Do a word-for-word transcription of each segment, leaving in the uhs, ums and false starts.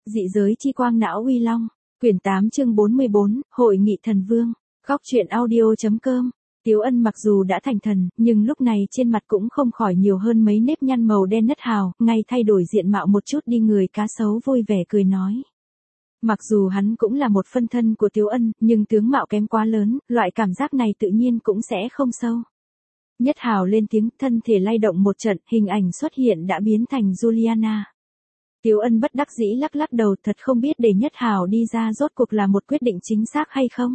Dị giới chi quang não uy long, quyển tám chương bốn mươi bốn, Hội nghị thần vương, góc truyện audio.com. Tiếu Ân mặc dù đã thành thần, nhưng lúc này trên mặt cũng không khỏi nhiều hơn mấy nếp nhăn màu đen Nhất Hào, ngay thay đổi diện mạo một chút đi người cá sấu vui vẻ cười nói. Mặc dù hắn cũng là một phân thân của Tiếu Ân, nhưng tướng mạo kém quá lớn, loại cảm giác này tự nhiên cũng sẽ không sâu. Nhất Hào lên tiếng, thân thể lay động một trận, hình ảnh xuất hiện đã biến thành Juliana. Tiếu Ân bất đắc dĩ lắc lắc đầu, thật không biết để Nhất Hào đi ra rốt cuộc là một quyết định chính xác hay không.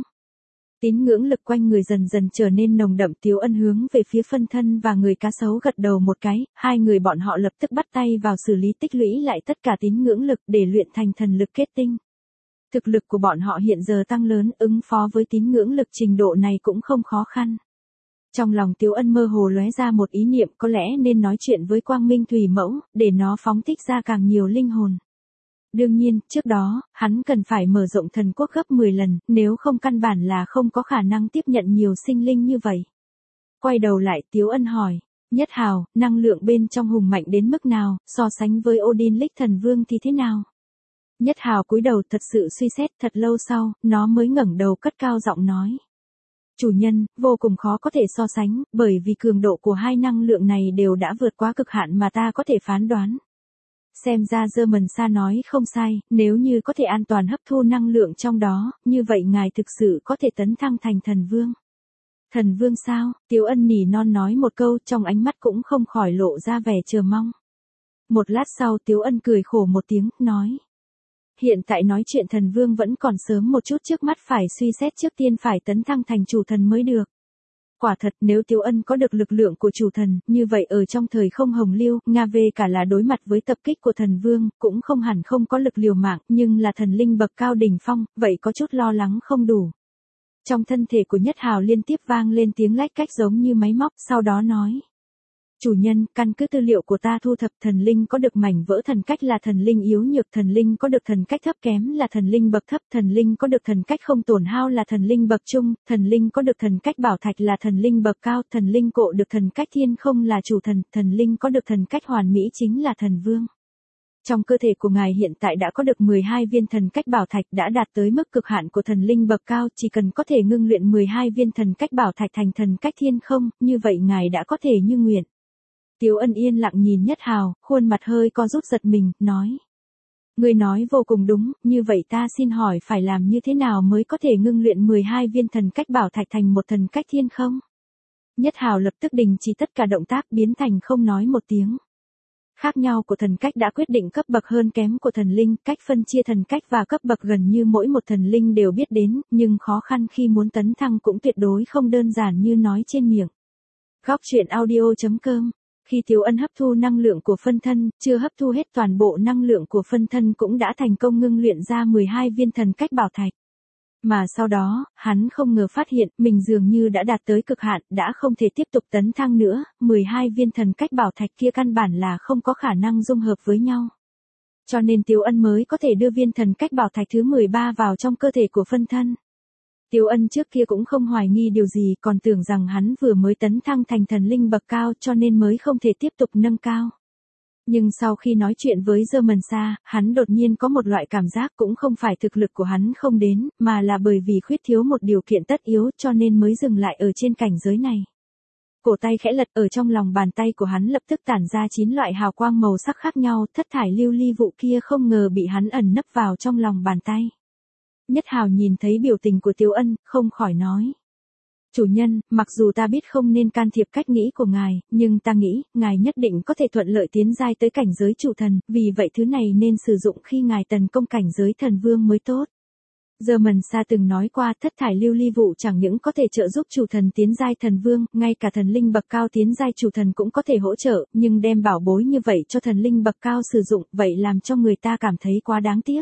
Tín ngưỡng lực quanh người dần dần trở nên nồng đậm, Tiếu Ân hướng về phía phân thân và người cá sấu gật đầu một cái, hai người bọn họ lập tức bắt tay vào xử lý tích lũy lại tất cả tín ngưỡng lực để luyện thành thần lực kết tinh. Thực lực của bọn họ hiện giờ tăng lớn, ứng phó với tín ngưỡng lực trình độ này cũng không khó khăn. Trong lòng Tiếu Ân mơ hồ lóe ra một ý niệm, có lẽ nên nói chuyện với Quang Minh Thủy Mẫu, để nó phóng thích ra càng nhiều linh hồn. Đương nhiên, trước đó, hắn cần phải mở rộng thần quốc gấp mười lần, nếu không căn bản là không có khả năng tiếp nhận nhiều sinh linh như vậy. Quay đầu lại, Tiếu Ân hỏi, Nhất Hào, năng lượng bên trong hùng mạnh đến mức nào, so sánh với Odin Lịch Thần Vương thì thế nào? Nhất Hào cúi đầu thật sự suy xét, thật lâu sau, nó mới ngẩng đầu cất cao giọng nói. Chủ nhân, vô cùng khó có thể so sánh, bởi vì cường độ của hai năng lượng này đều đã vượt quá cực hạn mà ta có thể phán đoán. Xem ra German Sa nói không sai, nếu như có thể an toàn hấp thu năng lượng trong đó, như vậy ngài thực sự có thể tấn thăng thành thần vương. Thần vương sao? Tiếu Ân nỉ non nói một câu, trong ánh mắt cũng không khỏi lộ ra vẻ chờ mong. Một lát sau Tiếu Ân cười khổ một tiếng, nói. Hiện tại nói chuyện thần vương vẫn còn sớm một chút, trước mắt phải suy xét trước tiên phải tấn thăng thành chủ thần mới được. Quả thật, nếu Tiếu Ân có được lực lượng của chủ thần, như vậy ở trong thời không hồng lưu, Nga về cả là đối mặt với tập kích của thần vương, cũng không hẳn không có lực liều mạng, nhưng là thần linh bậc cao đỉnh phong, vậy có chút lo lắng không đủ. Trong thân thể của Nhất Hào liên tiếp vang lên tiếng lách cách giống như máy móc, sau đó nói. Chủ nhân, căn cứ tư liệu của ta thu thập, thần linh có được mảnh vỡ thần cách là thần linh yếu nhược, thần linh có được thần cách thấp kém là thần linh bậc thấp, thần linh có được thần cách không tổn hao là thần linh bậc trung, thần linh có được thần cách bảo thạch là thần linh bậc cao, thần linh cộ được thần cách thiên không là chủ thần, thần linh có được thần cách hoàn mỹ chính là thần vương. Trong cơ thể của ngài hiện tại đã có được mười hai viên thần cách bảo thạch, đã đạt tới mức cực hạn của thần linh bậc cao, chỉ cần có thể ngưng luyện mười hai viên thần cách bảo thạch thành thần cách thiên không, như vậy ngài đã có thể như nguyện. Tiếu Ân yên lặng nhìn Nhất Hào, khuôn mặt hơi co rút giật mình, nói. Ngươi nói vô cùng đúng, như vậy ta xin hỏi phải làm như thế nào mới có thể ngưng luyện mười hai viên thần cách bảo thạch thành một thần cách thiên không? Nhất Hào lập tức đình chỉ tất cả động tác, biến thành không nói một tiếng. Khác nhau của thần cách đã quyết định cấp bậc hơn kém của thần linh, cách phân chia thần cách và cấp bậc gần như mỗi một thần linh đều biết đến, nhưng khó khăn khi muốn tấn thăng cũng tuyệt đối không đơn giản như nói trên miệng. Góc truyện audio.com. Khi Tiếu Ân hấp thu năng lượng của phân thân, chưa hấp thu hết toàn bộ năng lượng của phân thân cũng đã thành công ngưng luyện ra mười hai viên thần cách bảo thạch. Mà sau đó, hắn không ngờ phát hiện mình dường như đã đạt tới cực hạn, đã không thể tiếp tục tấn thăng nữa, mười hai viên thần cách bảo thạch kia căn bản là không có khả năng dung hợp với nhau. Cho nên Tiếu Ân mới có thể đưa viên thần cách bảo thạch thứ mười ba vào trong cơ thể của phân thân. Tiếu Ân trước kia cũng không hoài nghi điều gì, còn tưởng rằng hắn vừa mới tấn thăng thành thần linh bậc cao cho nên mới không thể tiếp tục nâng cao. Nhưng sau khi nói chuyện với German Sa, hắn đột nhiên có một loại cảm giác cũng không phải thực lực của hắn không đến, mà là bởi vì khuyết thiếu một điều kiện tất yếu cho nên mới dừng lại ở trên cảnh giới này. Cổ tay khẽ lật, ở trong lòng bàn tay của hắn lập tức tản ra chín loại hào quang màu sắc khác nhau, thất thải lưu ly vụ kia không ngờ bị hắn ẩn nấp vào trong lòng bàn tay. Nhất Hào nhìn thấy biểu tình của Tiếu Ân, không khỏi nói. Chủ nhân, mặc dù ta biết không nên can thiệp cách nghĩ của ngài, nhưng ta nghĩ, ngài nhất định có thể thuận lợi tiến giai tới cảnh giới chủ thần, vì vậy thứ này nên sử dụng khi ngài tấn công cảnh giới thần vương mới tốt. German Sa từng nói qua, thất thải lưu ly vụ chẳng những có thể trợ giúp chủ thần tiến giai thần vương, ngay cả thần linh bậc cao tiến giai chủ thần cũng có thể hỗ trợ, nhưng đem bảo bối như vậy cho thần linh bậc cao sử dụng, vậy làm cho người ta cảm thấy quá đáng tiếc.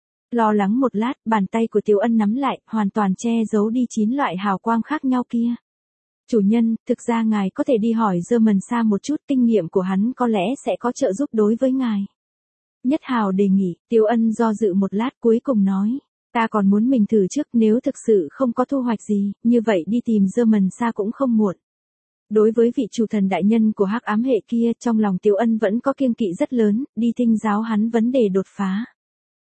Lo lắng một lát, bàn tay của Tiếu Ân nắm lại, hoàn toàn che giấu đi chín loại hào quang khác nhau kia. Chủ nhân, thực ra ngài có thể đi hỏi German Sa một chút, kinh nghiệm của hắn có lẽ sẽ có trợ giúp đối với ngài. Nhất Hào đề nghị, Tiếu Ân do dự một lát cuối cùng nói. Ta còn muốn mình thử trước, nếu thực sự không có thu hoạch gì, như vậy đi tìm German Sa cũng không muộn. Đối với vị chủ thần đại nhân của hắc ám hệ kia, trong lòng Tiếu Ân vẫn có kiêng kỵ rất lớn, đi Tinh giáo hắn vấn đề đột phá.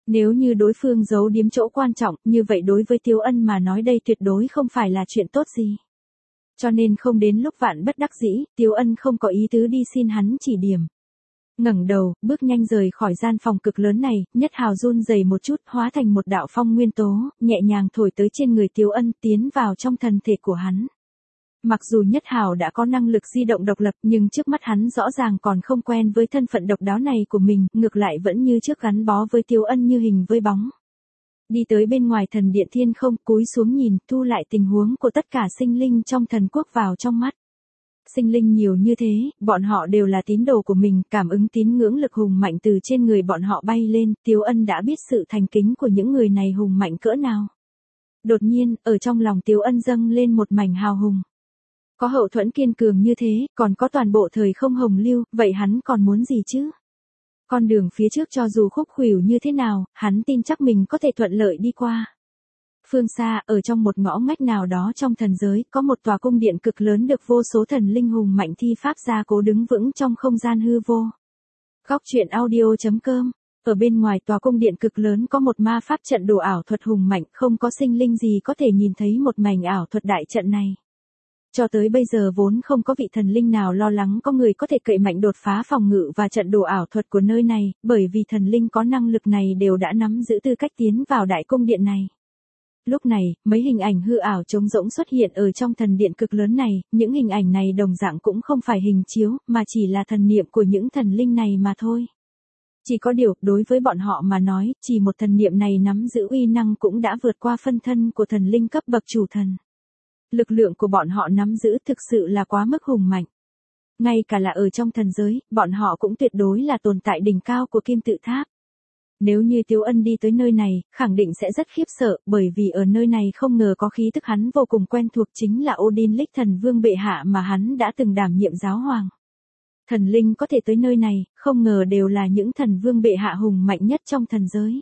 Nếu như đối phương giấu điếm chỗ quan trọng, như vậy đối với Tiếu Ân mà nói đây tuyệt đối không phải là chuyện tốt gì. Cho nên không đến lúc vạn bất đắc dĩ, Tiếu Ân không có ý tứ đi xin hắn chỉ điểm. Ngẩng đầu, bước nhanh rời khỏi gian phòng cực lớn này, Nhất Hào run rẩy một chút, hóa thành một đạo phong nguyên tố, nhẹ nhàng thổi tới trên người Tiếu Ân, tiến vào trong thân thể của hắn. Mặc dù Nhất Hào đã có năng lực di động độc lập, nhưng trước mắt hắn rõ ràng còn không quen với thân phận độc đáo này của mình, ngược lại vẫn như trước gắn bó với Tiếu Ân như hình với bóng. Đi tới bên ngoài thần điện thiên không, cúi xuống nhìn, thu lại tình huống của tất cả sinh linh trong thần quốc vào trong mắt. Sinh linh nhiều như thế, bọn họ đều là tín đồ của mình, cảm ứng tín ngưỡng lực hùng mạnh từ trên người bọn họ bay lên, Tiếu Ân đã biết sự thành kính của những người này hùng mạnh cỡ nào. Đột nhiên, ở trong lòng Tiếu Ân dâng lên một mảnh hào hùng. Có hậu thuẫn kiên cường như thế, còn có toàn bộ thời không hồng lưu, vậy hắn còn muốn gì chứ? Con đường phía trước cho dù khúc khuỷu như thế nào, hắn tin chắc mình có thể thuận lợi đi qua. Phương xa, ở trong một ngõ ngách nào đó trong thần giới, có một tòa cung điện cực lớn được vô số thần linh hùng mạnh thi pháp gia cố đứng vững trong không gian hư vô. Góc truyện audio chấm com. Ở bên ngoài tòa cung điện cực lớn có một ma pháp trận đồ ảo thuật hùng mạnh, không có sinh linh gì có thể nhìn thấy một mảnh ảo thuật đại trận này. Cho tới bây giờ vốn không có vị thần linh nào lo lắng có người có thể cậy mạnh đột phá phòng ngự và trận đồ ảo thuật của nơi này, bởi vì thần linh có năng lực này đều đã nắm giữ tư cách tiến vào đại cung điện này. Lúc này, mấy hình ảnh hư ảo trống rỗng xuất hiện ở trong thần điện cực lớn này, những hình ảnh này đồng dạng cũng không phải hình chiếu, mà chỉ là thần niệm của những thần linh này mà thôi. Chỉ có điều, đối với bọn họ mà nói, chỉ một thần niệm này nắm giữ uy năng cũng đã vượt qua phân thân của thần linh cấp bậc chủ thần. Lực lượng của bọn họ nắm giữ thực sự là quá mức hùng mạnh. Ngay cả là ở trong thần giới, bọn họ cũng tuyệt đối là tồn tại đỉnh cao của kim tự tháp. Nếu như Tiếu Ân đi tới nơi này, khẳng định sẽ rất khiếp sợ, bởi vì ở nơi này không ngờ có khí tức hắn vô cùng quen thuộc chính là Odin Lịch thần vương bệ hạ mà hắn đã từng đảm nhiệm giáo hoàng. Thần linh có thể tới nơi này, không ngờ đều là những thần vương bệ hạ hùng mạnh nhất trong thần giới.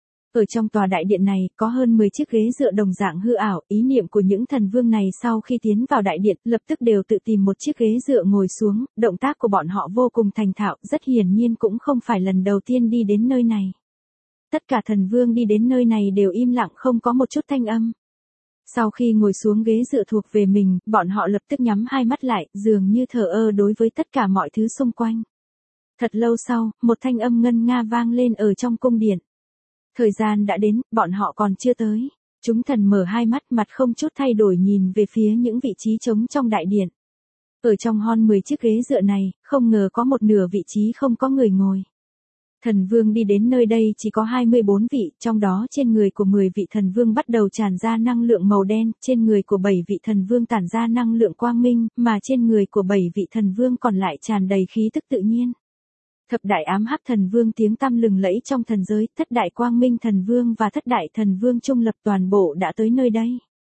Ở trong tòa đại điện này, có hơn mười chiếc ghế dựa đồng dạng hư ảo, ý niệm của những thần vương này sau khi tiến vào đại điện, lập tức đều tự tìm một chiếc ghế dựa ngồi xuống, động tác của bọn họ vô cùng thành thạo, rất hiển nhiên cũng không phải lần đầu tiên đi đến nơi này. Tất cả thần vương đi đến nơi này đều im lặng không có một chút thanh âm. Sau khi ngồi xuống ghế dựa thuộc về mình, bọn họ lập tức nhắm hai mắt lại, dường như thờ ơ đối với tất cả mọi thứ xung quanh. Thật lâu sau, một thanh âm ngân nga vang lên ở trong cung điện. Thời gian đã đến, bọn họ còn chưa tới. Chúng thần mở hai mắt, mặt không chút thay đổi nhìn về phía những vị trí trống trong đại điện. Ở trong hon mười chiếc ghế dựa này, không ngờ có một nửa vị trí không có người ngồi. Thần vương đi đến nơi đây chỉ có hai mươi bốn vị, trong đó trên người của mười vị thần vương bắt đầu tràn ra năng lượng màu đen, trên người của bảy vị thần vương tản ra năng lượng quang minh, mà trên người của bảy vị thần vương còn lại tràn đầy khí tức tự nhiên. Thập đại ám hắc thần vương tiếng tăm lừng lẫy trong thần giới, thất đại quang minh thần vương và thất đại thần vương trung lập toàn bộ đã tới nơi đây.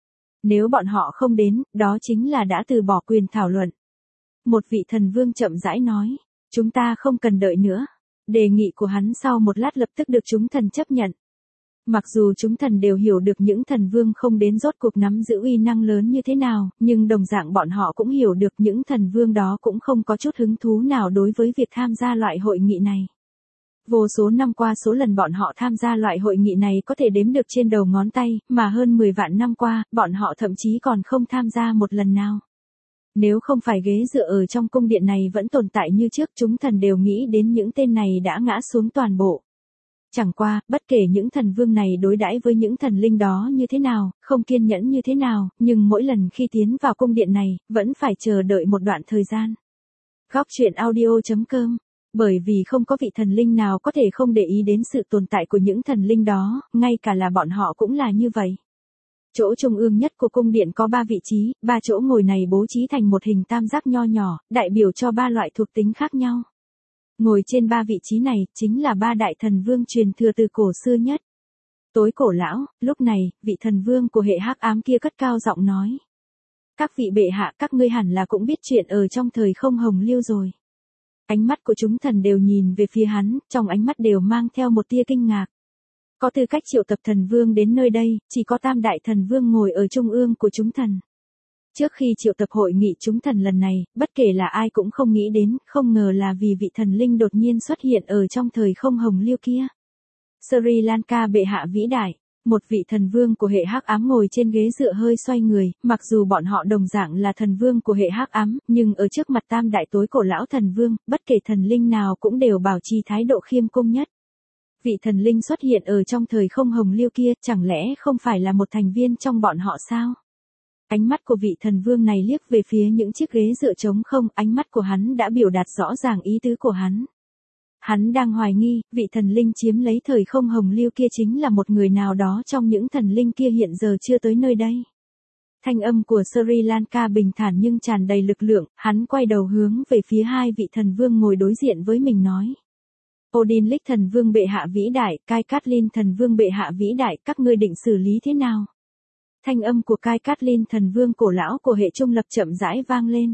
Nếu bọn họ không đến, đó chính là đã từ bỏ quyền thảo luận. Một vị thần vương chậm rãi nói, chúng ta không cần đợi nữa. Đề nghị của hắn sau một lát lập tức được chúng thần chấp nhận. Mặc dù chúng thần đều hiểu được những thần vương không đến rốt cuộc nắm giữ uy năng lớn như thế nào, nhưng đồng dạng bọn họ cũng hiểu được những thần vương đó cũng không có chút hứng thú nào đối với việc tham gia loại hội nghị này. Vô số năm qua số lần bọn họ tham gia loại hội nghị này có thể đếm được trên đầu ngón tay, mà hơn mười vạn năm qua, bọn họ thậm chí còn không tham gia một lần nào. Nếu không phải ghế dựa ở trong cung điện này vẫn tồn tại như trước, chúng thần đều nghĩ đến những tên này đã ngã xuống toàn bộ. Chẳng qua, bất kể những thần vương này đối đãi với những thần linh đó như thế nào, không kiên nhẫn như thế nào, nhưng mỗi lần khi tiến vào cung điện này, vẫn phải chờ đợi một đoạn thời gian. Góc truyện audio chấm com. Bởi vì không có vị thần linh nào có thể không để ý đến sự tồn tại của những thần linh đó, ngay cả là bọn họ cũng là như vậy. Chỗ trung ương nhất của cung điện có ba vị trí, ba chỗ ngồi này bố trí thành một hình tam giác nho nhỏ, đại biểu cho ba loại thuộc tính khác nhau. Ngồi trên ba vị trí này, chính là ba đại thần vương truyền thừa từ cổ xưa nhất. Tối cổ lão, lúc này, vị thần vương của hệ hắc ám kia cất cao giọng nói. Các vị bệ hạ, các ngươi hẳn là cũng biết chuyện ở trong thời không hồng lưu rồi. Ánh mắt của chúng thần đều nhìn về phía hắn, trong ánh mắt đều mang theo một tia kinh ngạc. Có tư cách triệu tập thần vương đến nơi đây, chỉ có tam đại thần vương ngồi ở trung ương của chúng thần. Trước khi triệu tập hội nghị chúng thần lần này, bất kể là ai cũng không nghĩ đến, không ngờ là vì vị thần linh đột nhiên xuất hiện ở trong thời không hồng lưu kia. Sri Lanka bệ hạ vĩ đại. Một vị thần vương của hệ hắc ám ngồi trên ghế dựa hơi xoay người, mặc dù bọn họ đồng dạng là thần vương của hệ hắc ám, nhưng ở trước mặt tam đại tối cổ lão thần vương, bất kể thần linh nào cũng đều bảo trì thái độ khiêm cung nhất. Vị thần linh xuất hiện ở trong thời không hồng liêu kia, chẳng lẽ không phải là một thành viên trong bọn họ sao? Ánh mắt của vị thần vương này liếc về phía những chiếc ghế dựa trống không, ánh mắt của hắn đã biểu đạt rõ ràng ý tứ của hắn. Hắn đang hoài nghi, vị thần linh chiếm lấy thời không hồng liêu kia chính là một người nào đó trong những thần linh kia hiện giờ chưa tới nơi đây. Thanh âm của Sri Lanka bình thản nhưng tràn đầy lực lượng, hắn quay đầu hướng về phía hai vị thần vương ngồi đối diện với mình nói. Odin Lick thần vương bệ hạ vĩ đại, Kai Katlin thần vương bệ hạ vĩ đại, các ngươi định xử lý thế nào? Thanh âm của Kai Katlin thần vương cổ lão của hệ trung lập chậm rãi vang lên.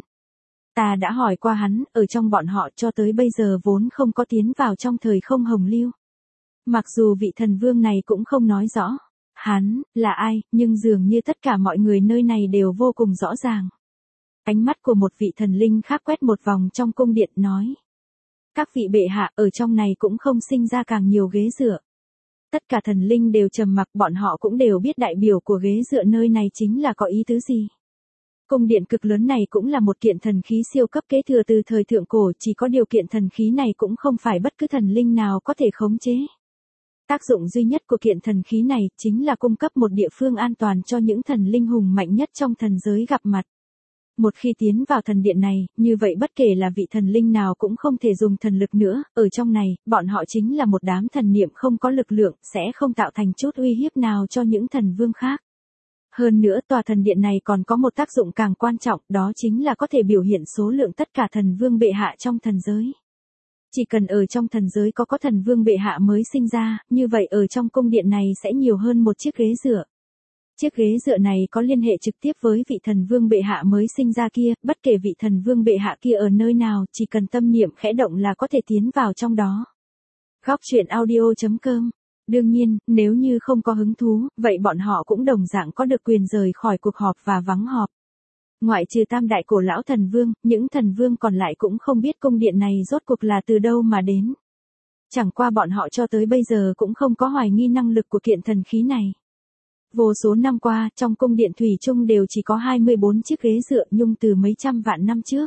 Ta đã hỏi qua hắn, ở trong bọn họ cho tới bây giờ vốn không có tiến vào trong thời không hồng liêu. Mặc dù vị thần vương này cũng không nói rõ, hắn, là ai, nhưng dường như tất cả mọi người nơi này đều vô cùng rõ ràng. Ánh mắt của một vị thần linh khác quét một vòng trong cung điện nói. Các vị bệ hạ ở trong này cũng không sinh ra càng nhiều ghế dựa. Tất cả thần linh đều trầm mặc, bọn họ cũng đều biết đại biểu của ghế dựa nơi này chính là có ý tứ gì. Cung điện cực lớn này cũng là một kiện thần khí siêu cấp kế thừa từ thời thượng cổ, chỉ có điều kiện thần khí này cũng không phải bất cứ thần linh nào có thể khống chế. Tác dụng duy nhất của kiện thần khí này chính là cung cấp một địa phương an toàn cho những thần linh hùng mạnh nhất trong thần giới gặp mặt. Một khi tiến vào thần điện này, như vậy bất kể là vị thần linh nào cũng không thể dùng thần lực nữa, ở trong này, bọn họ chính là một đám thần niệm không có lực lượng, sẽ không tạo thành chút uy hiếp nào cho những thần vương khác. Hơn nữa tòa thần điện này còn có một tác dụng càng quan trọng, đó chính là có thể biểu hiện số lượng tất cả thần vương bệ hạ trong thần giới. Chỉ cần ở trong thần giới có có thần vương bệ hạ mới sinh ra, như vậy ở trong cung điện này sẽ nhiều hơn một chiếc ghế dựa. Chiếc ghế dựa này có liên hệ trực tiếp với vị thần vương bệ hạ mới sinh ra kia, bất kể vị thần vương bệ hạ kia ở nơi nào, chỉ cần tâm niệm khẽ động là có thể tiến vào trong đó. Góc truyện audio chấm com. Đương nhiên, nếu như không có hứng thú, vậy bọn họ cũng đồng dạng có được quyền rời khỏi cuộc họp và vắng họp. Ngoại trừ tam đại cổ lão thần vương, những thần vương còn lại cũng không biết cung điện này rốt cuộc là từ đâu mà đến. Chẳng qua bọn họ cho tới bây giờ cũng không có hoài nghi năng lực của kiện thần khí này. Vô số năm qua, trong cung điện thủy chung đều chỉ có hai mươi bốn chiếc ghế dựa nhung từ mấy trăm vạn năm trước.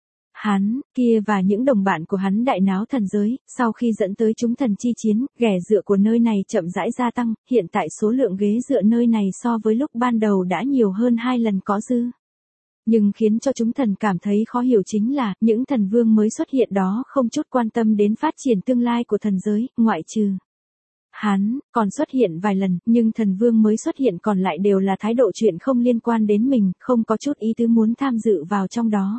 Hắn, kia và những đồng bạn của hắn đại náo thần giới, sau khi dẫn tới chúng thần chi chiến, ghẻ dựa của nơi này chậm rãi gia tăng, hiện tại số lượng ghế dựa nơi này so với lúc ban đầu đã nhiều hơn hai lần có dư. Nhưng khiến cho chúng thần cảm thấy khó hiểu chính là, những thần vương mới xuất hiện đó không chút quan tâm đến phát triển tương lai của thần giới, ngoại trừ. Hắn, còn xuất hiện vài lần, nhưng thần vương mới xuất hiện còn lại đều là thái độ chuyện không liên quan đến mình, không có chút ý tứ muốn tham dự vào trong đó.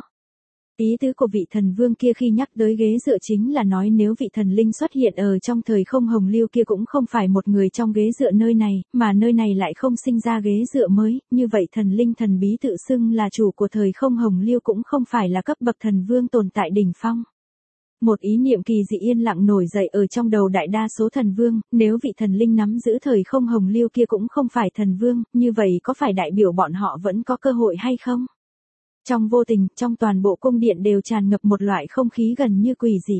Ý tứ của vị thần vương kia khi nhắc tới ghế dựa chính là nói nếu vị thần linh xuất hiện ở trong thời không hồng liêu kia cũng không phải một người trong ghế dựa nơi này, mà nơi này lại không sinh ra ghế dựa mới, như vậy thần linh thần bí tự xưng là chủ của thời không hồng liêu cũng không phải là cấp bậc thần vương tồn tại đỉnh phong. Một ý niệm kỳ dị yên lặng nổi dậy ở trong đầu đại đa số thần vương, nếu vị thần linh nắm giữ thời không hồng liêu kia cũng không phải thần vương, như vậy có phải đại biểu bọn họ vẫn có cơ hội hay không? Trong vô tình, trong toàn bộ cung điện đều tràn ngập một loại không khí gần như quỷ dị.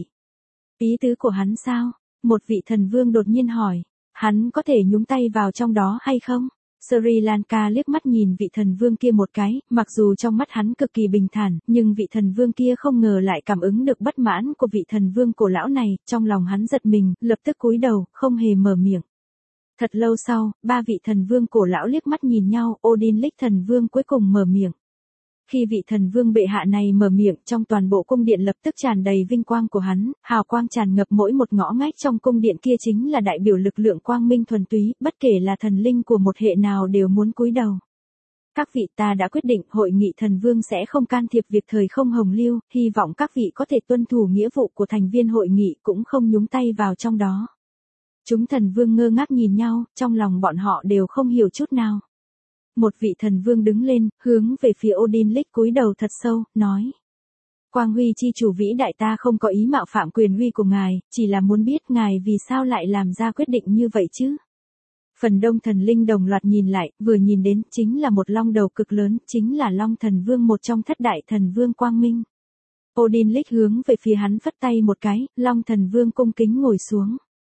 Ý tứ của hắn sao? Một vị thần vương đột nhiên hỏi, hắn có thể nhúng tay vào trong đó hay không? Sri Lanka liếc mắt nhìn vị thần vương kia một cái, mặc dù trong mắt hắn cực kỳ bình thản, nhưng vị thần vương kia không ngờ lại cảm ứng được bất mãn của vị thần vương cổ lão này, trong lòng hắn giật mình, lập tức cúi đầu, không hề mở miệng. Thật lâu sau, ba vị thần vương cổ lão liếc mắt nhìn nhau, Odin Lick thần vương cuối cùng mở miệng. Khi vị thần vương bệ hạ này mở miệng, trong toàn bộ cung điện lập tức tràn đầy vinh quang của hắn, hào quang tràn ngập mỗi một ngõ ngách trong cung điện kia chính là đại biểu lực lượng quang minh thuần túy, bất kể là thần linh của một hệ nào đều muốn cúi đầu. Các vị, ta đã quyết định hội nghị thần vương sẽ không can thiệp việc thời không hồng liêu, hy vọng các vị có thể tuân thủ nghĩa vụ của thành viên hội nghị cũng không nhúng tay vào trong đó. Chúng thần vương ngơ ngác nhìn nhau, trong lòng bọn họ đều không hiểu chút nào. Một vị thần vương đứng lên, hướng về phía Odin Lick cúi đầu thật sâu, nói. Quang huy chi chủ vĩ đại, ta không có ý mạo phạm quyền uy của ngài, chỉ là muốn biết ngài vì sao lại làm ra quyết định như vậy chứ. Phần đông thần linh đồng loạt nhìn lại, vừa nhìn đến chính là một long đầu cực lớn, chính là long thần vương, một trong thất đại thần vương quang minh. Odin Lick hướng về phía hắn phất tay một cái, long thần vương cung kính ngồi xuống.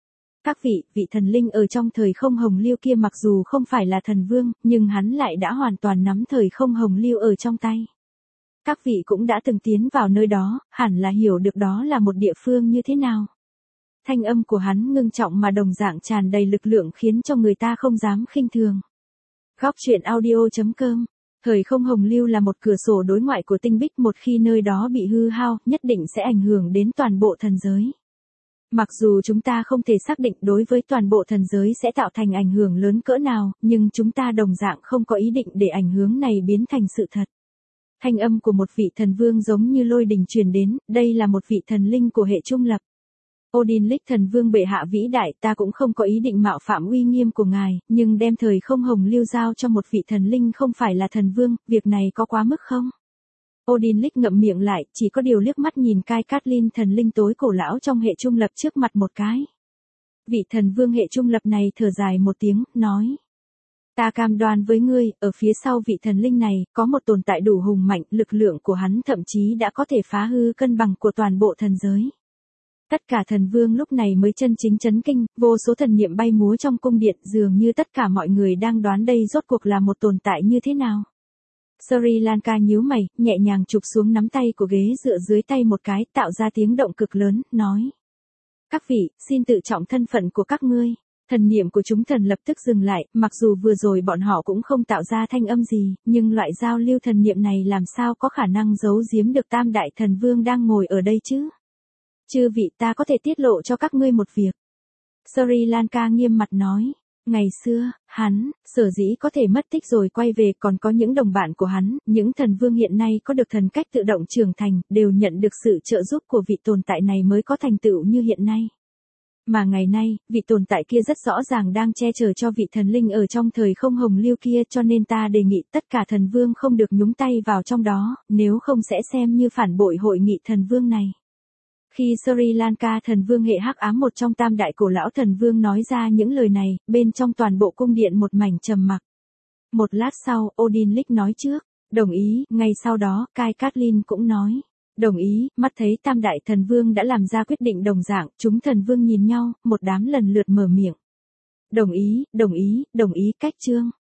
Các vị, vị thần linh ở trong thời không hồng lưu kia mặc dù không phải là thần vương, nhưng hắn lại đã hoàn toàn nắm thời không hồng lưu ở trong tay. Các vị cũng đã từng tiến vào nơi đó, hẳn là hiểu được đó là một địa phương như thế nào. Thanh âm của hắn ngưng trọng mà đồng dạng tràn đầy lực lượng khiến cho người ta không dám khinh thường. Góc truyện audio chấm com. Thời không hồng lưu là một cửa sổ đối ngoại của tinh bích, một khi nơi đó bị hư hao, nhất định sẽ ảnh hưởng đến toàn bộ thần giới. Mặc dù chúng ta không thể xác định đối với toàn bộ thần giới sẽ tạo thành ảnh hưởng lớn cỡ nào, nhưng chúng ta đồng dạng không có ý định để ảnh hưởng này biến thành sự thật. Thanh âm của một vị thần vương giống như lôi đình truyền đến, đây là một vị thần linh của hệ trung lập. Odin Lick thần vương bệ hạ vĩ đại, ta cũng không có ý định mạo phạm uy nghiêm của ngài, nhưng đem thời không hồng lưu giao cho một vị thần linh không phải là thần vương, việc này có quá mức không? Odin Lick ngậm miệng lại, chỉ có điều liếc mắt nhìn Kai Katlin thần linh tối cổ lão trong hệ trung lập trước mặt một cái. Vị thần vương hệ trung lập này thở dài một tiếng, nói. Ta cam đoan với ngươi, ở phía sau vị thần linh này, có một tồn tại đủ hùng mạnh, lực lượng của hắn thậm chí đã có thể phá hư cân bằng của toàn bộ thần giới. Tất cả thần vương lúc này mới chân chính chấn kinh, vô số thần niệm bay múa trong cung điện, dường như tất cả mọi người đang đoán đây rốt cuộc là một tồn tại như thế nào. Sri Lanka nhíu mày, nhẹ nhàng chụp xuống nắm tay của ghế dựa dưới tay một cái, tạo ra tiếng động cực lớn, nói. Các vị, xin tự trọng thân phận của các ngươi. Thần niệm của chúng thần lập tức dừng lại, mặc dù vừa rồi bọn họ cũng không tạo ra thanh âm gì, nhưng loại giao lưu thần niệm này làm sao có khả năng giấu giếm được tam đại thần vương đang ngồi ở đây chứ? Chư vị, ta có thể tiết lộ cho các ngươi một việc. Sri Lanka nghiêm mặt nói. Ngày xưa, hắn, sở dĩ có thể mất tích rồi quay về, còn có những đồng bạn của hắn, những thần vương hiện nay có được thần cách tự động trưởng thành, đều nhận được sự trợ giúp của vị tồn tại này mới có thành tựu như hiện nay. Mà ngày nay, vị tồn tại kia rất rõ ràng đang che chở cho vị thần linh ở trong thời không hồng lưu kia, cho nên ta đề nghị tất cả thần vương không được nhúng tay vào trong đó, nếu không sẽ xem như phản bội hội nghị thần vương này. Khi Sri Lanka thần vương hệ hắc ám một trong tam đại cổ lão thần vương nói ra những lời này, bên trong toàn bộ cung điện một mảnh trầm mặc. Một lát sau, Odin Lick nói trước, đồng ý, ngay sau đó, Kai Katlin cũng nói, đồng ý, mắt thấy tam đại thần vương đã làm ra quyết định đồng dạng, chúng thần vương nhìn nhau, một đám lần lượt mở miệng. Đồng ý, đồng ý, đồng ý, cách chương.